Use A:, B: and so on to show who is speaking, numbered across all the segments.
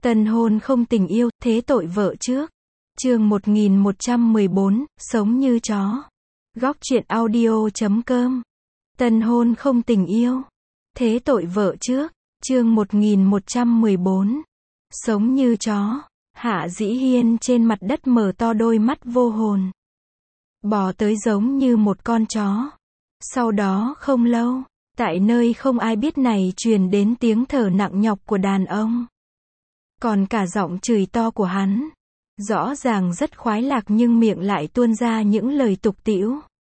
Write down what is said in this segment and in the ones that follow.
A: Tân hôn không tình yêu, thế tội vợ trước. Chương 1114, sống như chó. Góc truyện audio.com. Tân hôn không tình yêu, thế tội vợ trước. Chương 1114. Sống như chó. Hạ Dĩ Hiên trên mặt đất mở to đôi mắt vô hồn. Bò tới giống như một con chó. Sau đó không lâu, tại nơi không ai biết này truyền đến tiếng thở nặng nhọc của đàn ông. Còn cả giọng chửi to của hắn. Rõ ràng rất khoái lạc nhưng miệng lại tuôn ra những lời tục tĩu.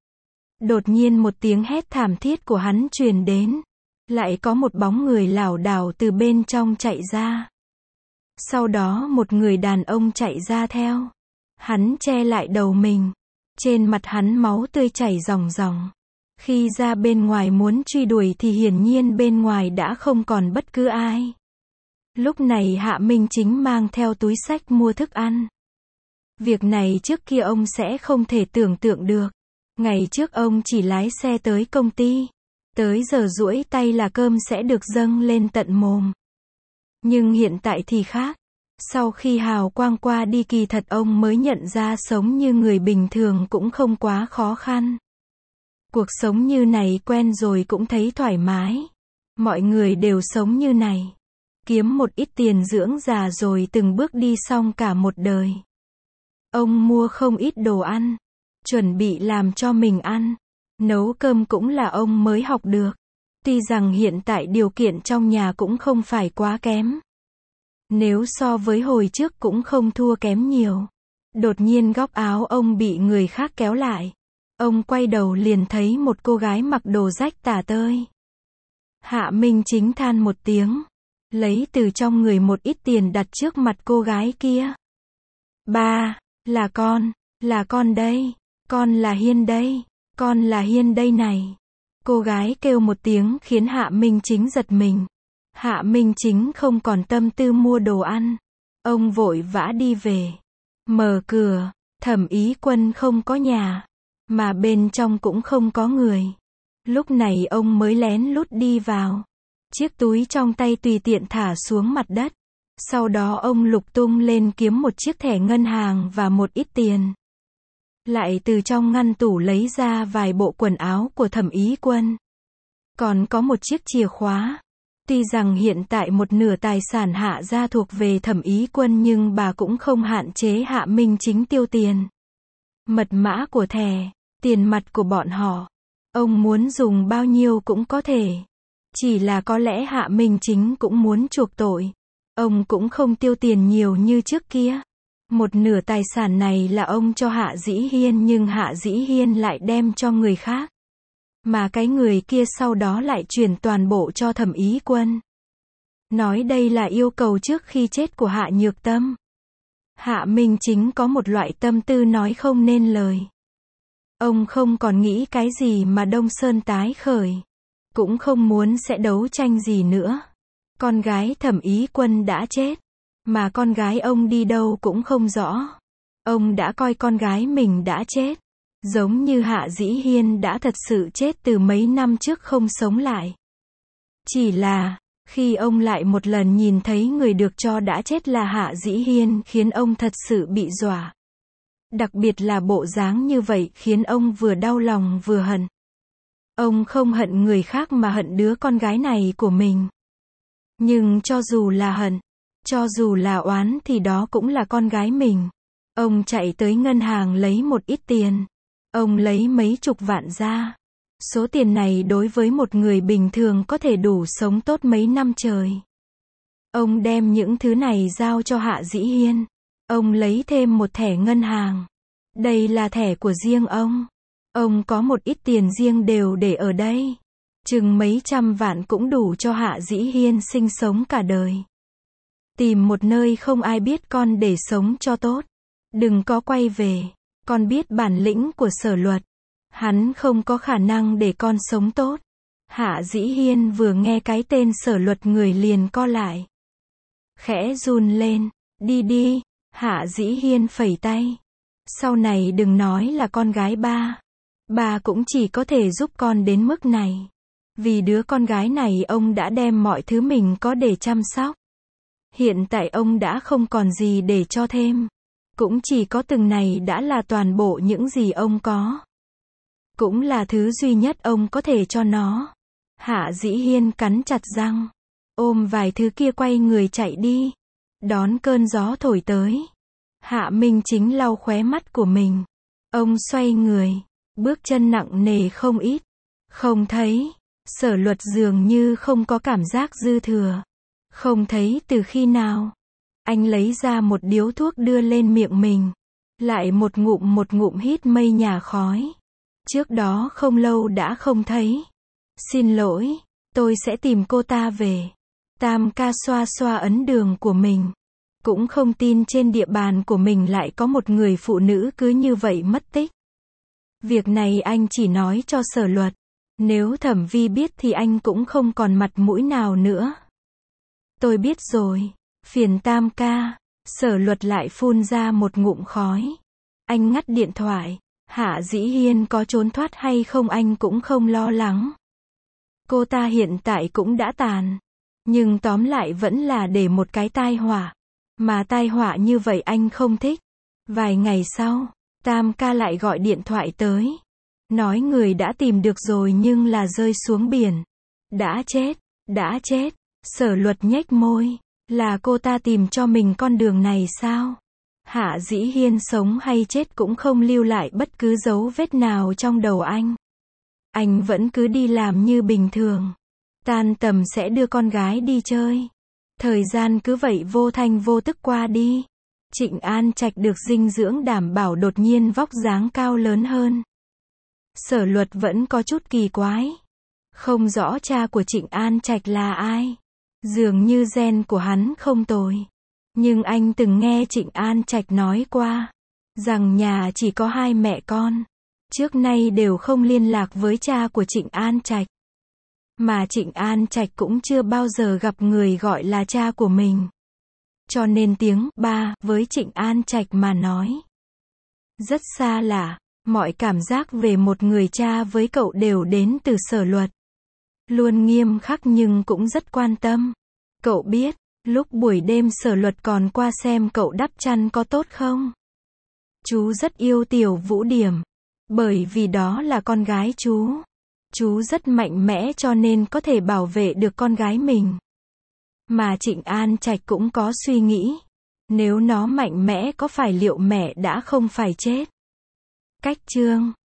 A: Đột nhiên một tiếng hét thảm thiết của hắn truyền đến. Lại có một bóng người lảo đảo từ bên trong chạy ra. Sau đó một người đàn ông chạy ra theo. Hắn che lại đầu mình. Trên mặt hắn máu tươi chảy ròng ròng. Khi ra bên ngoài muốn truy đuổi thì hiển nhiên bên ngoài đã không còn bất cứ ai. Lúc này Hạ Minh Chính mang theo túi xách mua thức ăn. Việc này trước kia ông sẽ không thể tưởng tượng được. Ngày trước ông chỉ lái xe tới công ty. Tới giờ duỗi tay là cơm sẽ được dâng lên tận mồm. Nhưng hiện tại thì khác. Sau khi hào quang qua đi kỳ thật ông mới nhận ra sống như người bình thường cũng không quá khó khăn. Cuộc sống như này quen rồi cũng thấy thoải mái. Mọi người đều sống như này. Kiếm một ít tiền dưỡng già rồi từng bước đi xong cả một đời. Ông mua không ít đồ ăn. Chuẩn bị làm cho mình ăn. Nấu cơm cũng là ông mới học được. Tuy rằng hiện tại điều kiện trong nhà cũng không phải quá kém. Nếu so với hồi trước cũng không thua kém nhiều. Đột nhiên góc áo ông bị người khác kéo lại. Ông quay đầu liền thấy một cô gái mặc đồ rách tả tơi. Hạ Minh Chính than một tiếng. Lấy từ trong người một ít tiền đặt trước mặt cô gái kia. Ba, là con đây. Con là Hiên đây. Con là Hiên đây này. Cô gái kêu một tiếng khiến Hạ Minh Chính giật mình. Hạ Minh Chính không còn tâm tư mua đồ ăn. Ông vội vã đi về. Mở cửa, Thẩm Ý Quân không có nhà. Mà bên trong cũng không có người. Lúc này ông mới lén lút đi vào. Chiếc túi trong tay tùy tiện thả xuống mặt đất. Sau đó ông lục tung lên kiếm một chiếc thẻ ngân hàng và một ít tiền. Lại từ trong ngăn tủ lấy ra vài bộ quần áo của Thẩm Ý Quân. Còn có một chiếc chìa khóa. Tuy rằng hiện tại một nửa tài sản Hạ gia thuộc về Thẩm Ý Quân nhưng bà cũng không hạn chế Hạ Minh Chính tiêu tiền. Mật mã của thẻ, tiền mặt của bọn họ. Ông muốn dùng bao nhiêu cũng có thể. Chỉ là có lẽ Hạ Minh Chính cũng muốn chuộc tội. Ông cũng không tiêu tiền nhiều như trước kia. Một nửa tài sản này là ông cho Hạ Dĩ Hiên nhưng Hạ Dĩ Hiên lại đem cho người khác. Mà cái người kia sau đó lại chuyển toàn bộ cho Thẩm Ý Quân. Nói đây là yêu cầu trước khi chết của Hạ Nhược Tâm. Hạ Minh Chính có một loại tâm tư nói không nên lời. Ông không còn nghĩ cái gì mà Đông Sơn tái khởi. Cũng không muốn sẽ đấu tranh gì nữa. Con gái Thẩm Ý Quân đã chết. Mà con gái ông đi đâu cũng không rõ. Ông đã coi con gái mình đã chết. Giống như Hạ Dĩ Hiên đã thật sự chết từ mấy năm trước không sống lại. Chỉ là, khi ông lại một lần nhìn thấy người được cho đã chết là Hạ Dĩ Hiên khiến ông thật sự bị dọa. Đặc biệt là bộ dáng như vậy khiến ông vừa đau lòng vừa hận. Ông không hận người khác mà hận đứa con gái này của mình. Nhưng cho dù là hận, cho dù là oán thì đó cũng là con gái mình. Ông chạy tới ngân hàng lấy một ít tiền. Ông lấy mấy chục vạn ra. Số tiền này đối với một người bình thường có thể đủ sống tốt mấy năm trời. Ông đem những thứ này giao cho Hạ Dĩ Hiên. Ông lấy thêm một thẻ ngân hàng. Đây là thẻ của riêng ông. Ông có một ít tiền riêng đều để ở đây. Chừng mấy trăm vạn cũng đủ cho Hạ Dĩ Hiên sinh sống cả đời. Tìm một nơi không ai biết con để sống cho tốt. Đừng có quay về. Con biết bản lĩnh của Sở Luật. Hắn không có khả năng để con sống tốt. Hạ Dĩ Hiên vừa nghe cái tên Sở Luật người liền co lại. Khẽ run lên. Đi đi. Hạ Dĩ Hiên phẩy tay. Sau này đừng nói là con gái ba. Ba cũng chỉ có thể giúp con đến mức này. Vì đứa con gái này ông đã đem mọi thứ mình có để chăm sóc. Hiện tại ông đã không còn gì để cho thêm. Cũng chỉ có từng này đã là toàn bộ những gì ông có. Cũng là thứ duy nhất ông có thể cho nó. Hạ Dĩ Hiên cắn chặt răng. Ôm vài thứ kia quay người chạy đi. Đón cơn gió thổi tới. Hạ Minh Chính lau khóe mắt của mình. Ông xoay người. Bước chân nặng nề không ít. Không thấy. Sở Luật dường như không có cảm giác dư thừa. Không thấy từ khi nào. Anh lấy ra một điếu thuốc đưa lên miệng mình. Lại một ngụm hít mây nhà khói. Trước đó không lâu đã không thấy. Xin lỗi, tôi sẽ tìm cô ta về. Tam ca xoa xoa ấn đường của mình. Cũng không tin trên địa bàn của mình lại có một người phụ nữ cứ như vậy mất tích. Việc này anh chỉ nói cho Sở Luật. Nếu Thẩm Vi biết thì anh cũng không còn mặt mũi nào nữa. Tôi biết rồi, phiền Tam ca. Sở Luật lại phun ra một ngụm khói. Anh ngắt điện thoại. Hạ Dĩ Hiên có trốn thoát hay không anh cũng không lo lắng. Cô ta hiện tại cũng đã tàn. Nhưng tóm lại vẫn là để một cái tai họa. Mà tai họa như vậy anh không thích. Vài ngày sau, Tam ca lại gọi điện thoại tới. Nói người đã tìm được rồi nhưng là rơi xuống biển. Đã chết. Sở Luật nhếch môi. Là cô ta tìm cho mình con đường này sao? Hạ Dĩ Hiên sống hay chết cũng không lưu lại bất cứ dấu vết nào trong đầu anh. Anh vẫn cứ đi làm như bình thường. Tan tầm sẽ đưa con gái đi chơi. Thời gian cứ vậy vô thanh vô tức qua đi. Trịnh An Trạch được dinh dưỡng đảm bảo đột nhiên vóc dáng cao lớn hơn. Sở Luật vẫn có chút kỳ quái. Không rõ cha của Trịnh An Trạch là ai. Dường như gen của hắn không tồi. Nhưng anh từng nghe Trịnh An Trạch nói qua. Rằng nhà chỉ có hai mẹ con. Trước nay đều không liên lạc với cha của Trịnh An Trạch. Mà Trịnh An Trạch cũng chưa bao giờ gặp người gọi là cha của mình. Cho nên tiếng ba với Trịnh An Trạch mà nói rất xa lạ. Mọi cảm giác về một người cha với cậu đều đến từ Sở Luật. Luôn nghiêm khắc nhưng cũng rất quan tâm. Cậu biết, lúc buổi đêm Sở Luật còn qua xem cậu đắp chăn có tốt không. Chú rất yêu Tiểu Vũ Điểm. Bởi vì đó là con gái chú. Chú rất mạnh mẽ cho nên có thể bảo vệ được con gái mình. Mà Trịnh An Trạch cũng có suy nghĩ. Nếu nó mạnh mẽ có phải liệu mẹ đã không phải chết. Cách chương